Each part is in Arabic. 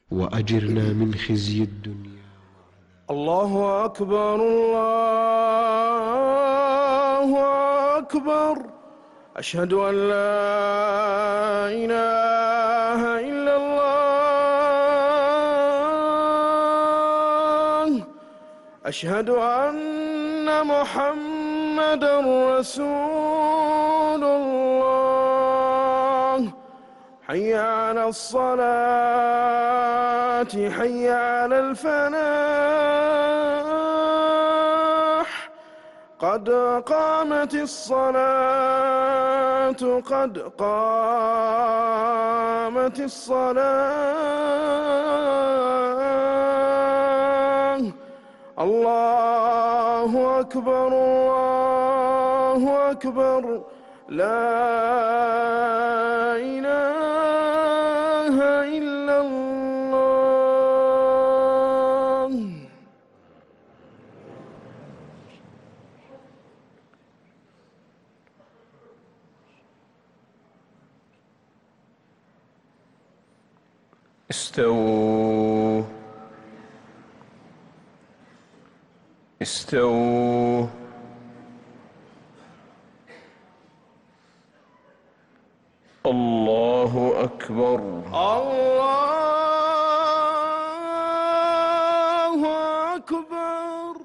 وأجرنا من خزي الدنيا. الله أكبر الله أكبر، أشهد أن لا إله إلا الله، أشهد أن محمدًا رسول الله. حي على الصلاة، حي على الفلاح، قد قامت الصلاة، قد قامت الصلاة. الله أكبر الله أكبر، لا إله إلا الله. استووا استووا. الله أكبر الله أكبر.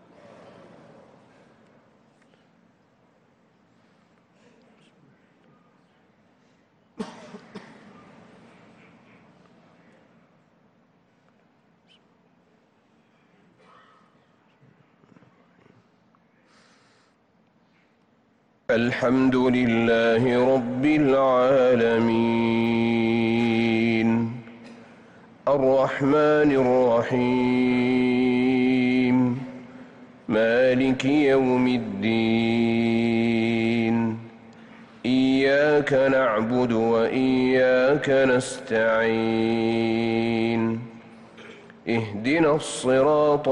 الحمد لله رب العالمين، الرحمن الرحيم، مالك يوم الدين. إياك نعبد وإياك نستعين، اهدنا الصراط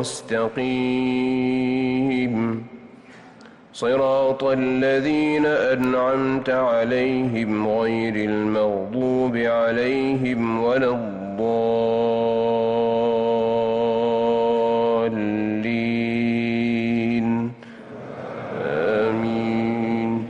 المستقيم، صراط الذين أنعمت عليهم غير المغضوب عليهم ولا الضالين. آمين.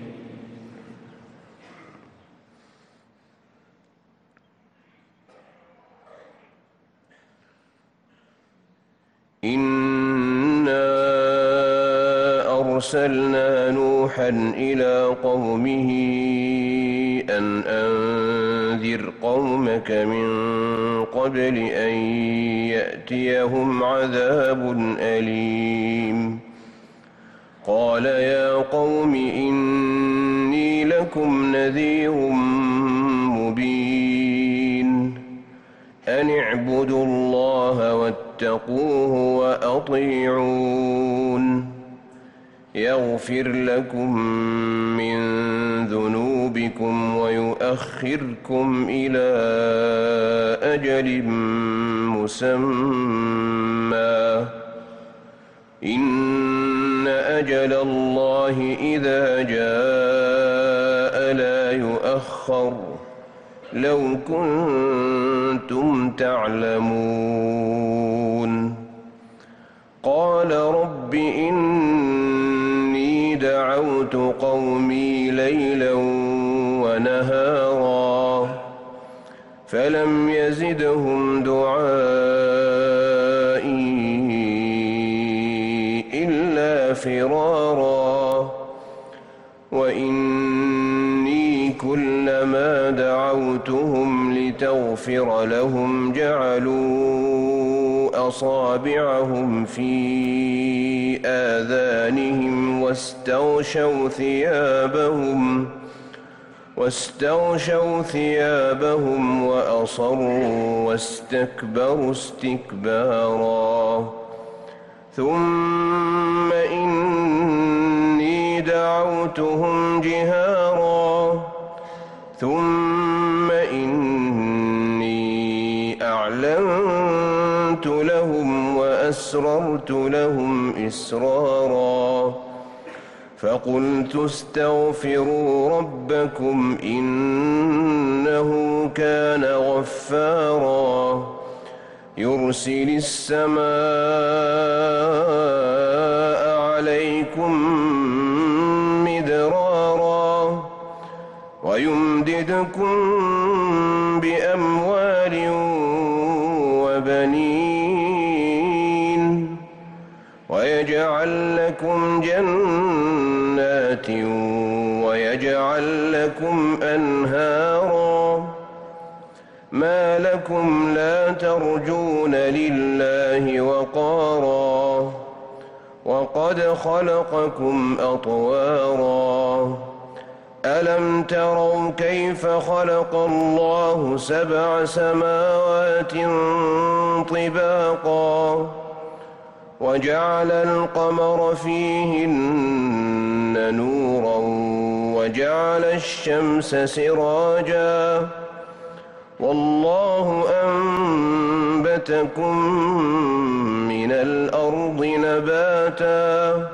أرسلنا نوحا إلى قومه أن أنذر قومك من قبل أن يأتيهم عذاب أليم. قال يا قوم إني لكم نذير مبين، أن اعبدوا الله واتقوه وأطيعون، يغفر لكم من ذنوبكم ويؤخركم إلى أجل مسمى، إن أجل الله إذا جاء لا يؤخر، لو كنتم تعلمون. قال رب إني دعوت قومي ليلا ونهارا فلم يزدهم دعائي إلا فرارا، وإني كلما دعوتهم لتغفر لهم جعلوا أصابعهم في آذانهم واستغشوا ثيابهم وأصروا واستكبروا استكبارا. ثم إني دعوتهم جهارا، ثم إني أعلنت لهم وأسررت لهم إسرارا، فقلت استغفروا ربكم إنه كان غفارا يرسل السماء عليكم مدرارا ويمددكم بأموال وبنين ويجعل لكم جنات ويجعل لكم أنهارا ما لكم لا ترجون لله وقارا وقد خلقكم أطوارا ألم تروا كيف خلق الله 7 سماوات طباقا وجعل القمر فيهن نورا وجعل الشمس سراجا والله أنبتكم من الأرض نباتا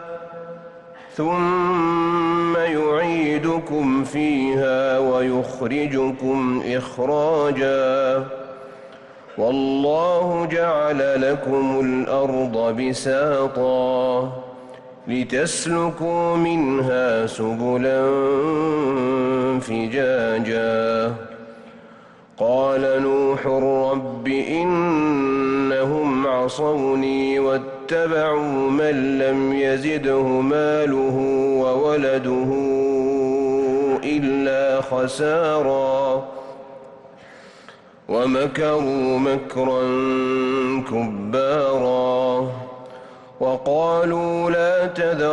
ثم يعيدكم فيها ويخرجكم إخراجا والله جعل لكم الأرض بساطا لتسلكوا منها سبلا فجاجا قال نوح رب إنهم عصوني واتبعوا من لم يزده ماله وولده إلا خسارا ومكروا مكرا كبارا وقالوا لا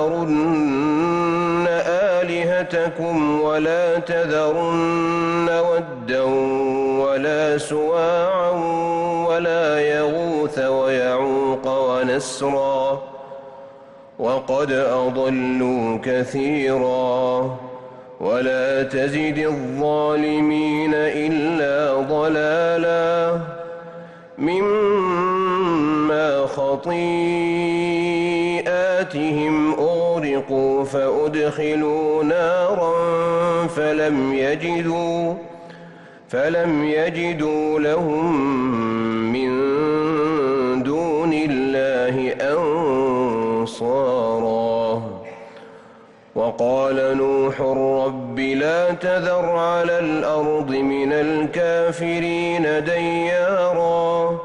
تذرن آلهتكم ولا تذرن ودا ولا سواعا ولا يغوث ويعوق ونسرا وقد أضلوا كثيرا ولا تزد الظالمين إلا ضلالا مما خطيئاتهم أغرقوا فأدخلوا نارا فلم يجدوا لهم من دون الله أنصارا وقال نوح رب لا تذر على الأرض من الكافرين ديارا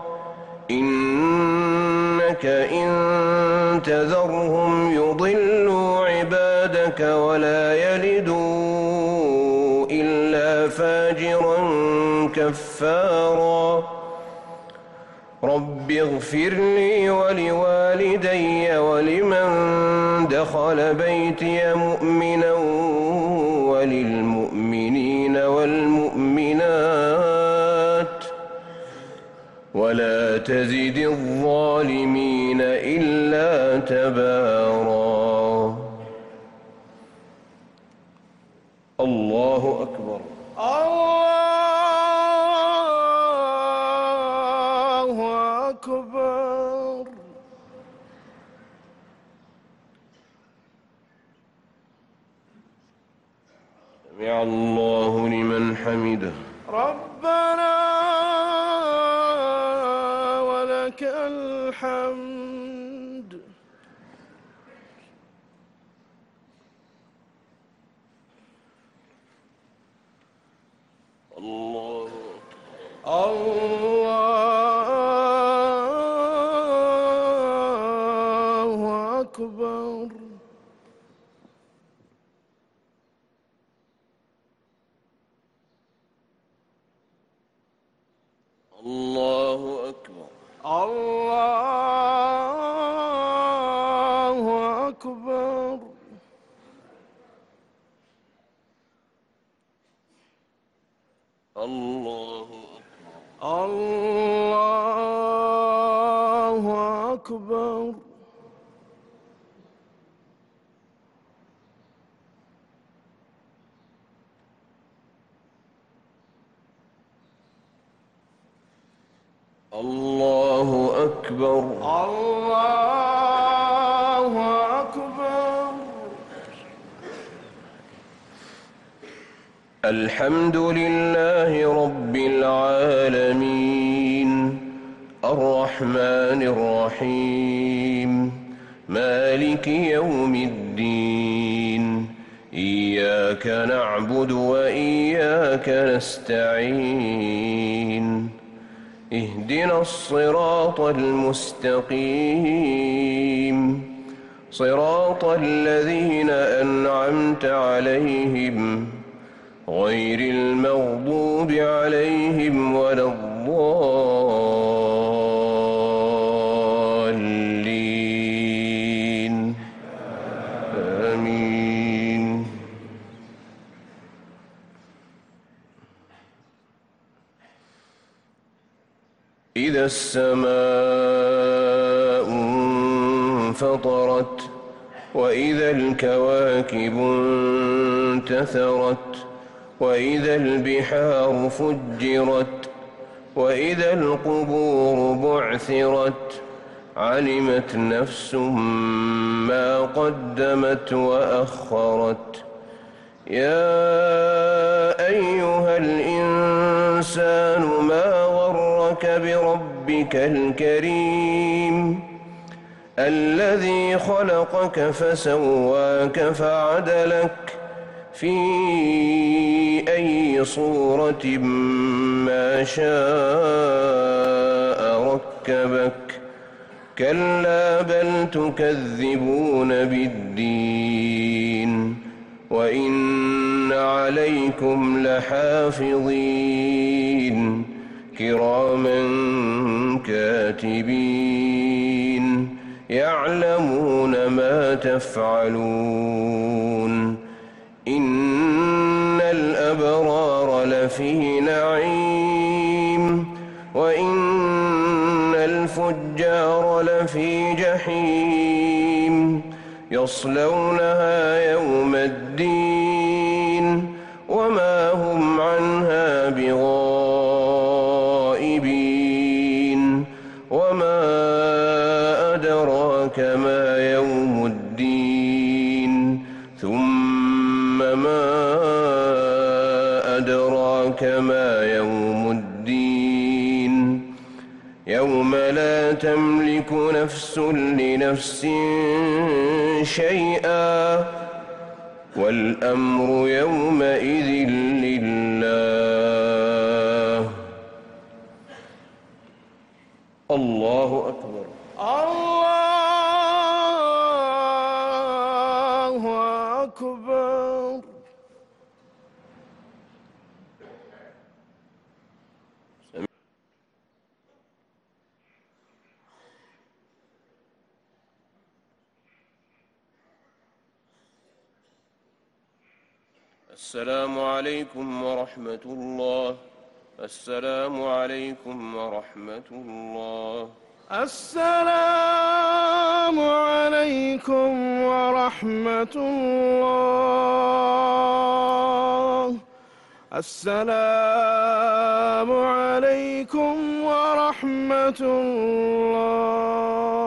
إنك إن تذرهم يضلوا عبادك ولا يلدوا إلا فاجرا كفارا رب اغفر لي ولوالدي ولمن دخل بيتي مؤمنا وللمؤمنين والمؤمنات ولا تزد الظالمين إلا تبارا الله أكبر الله أكبر سمع الله لمن حمده ربنا ولك الحمد الله أكبر الله أكبر الله أكبر الله أكبر الله أكبر الله أكبر الحمد لله رب العالمين الرحمن الرحيم مالك يوم الدين إياك نعبد وإياك نستعين اهدنا الصراط المستقيم صراط الذين أنعمت عليهم غير المغضوب عليهم ولا الضالين آمين. إذا السماء انفطرت وإذا الكواكب انتثرت وإذا البحار فجرت وإذا القبور بعثرت علمت نفس ما قدمت وأخرت. يا أيها الإنسان ما غرك بربك الكريم الذي خلقك فسواك فعدلك في أي صورة ما شاء ركبك كلا بل تكذبون بالدين وإن عليكم لحافظين كراما كاتبين يعلمون ما تفعلون. إن الأبرار لفي نعيم وإن الفجار لفي جحيم يصلونها يوم الدين وما هم عنها بغائبين. وما أدراك ما يوم الدين ثم ما أدراك ما يوم الدين يوم لا تملك نفس لنفس شيئا والأمر يومئذ لله. الله أكبر. الله أكبر. السلام عليكم ورحمة الله. السلام عليكم ورحمة الله. السلام عليكم ورحمة الله. السلام عليكم ورحمة الله.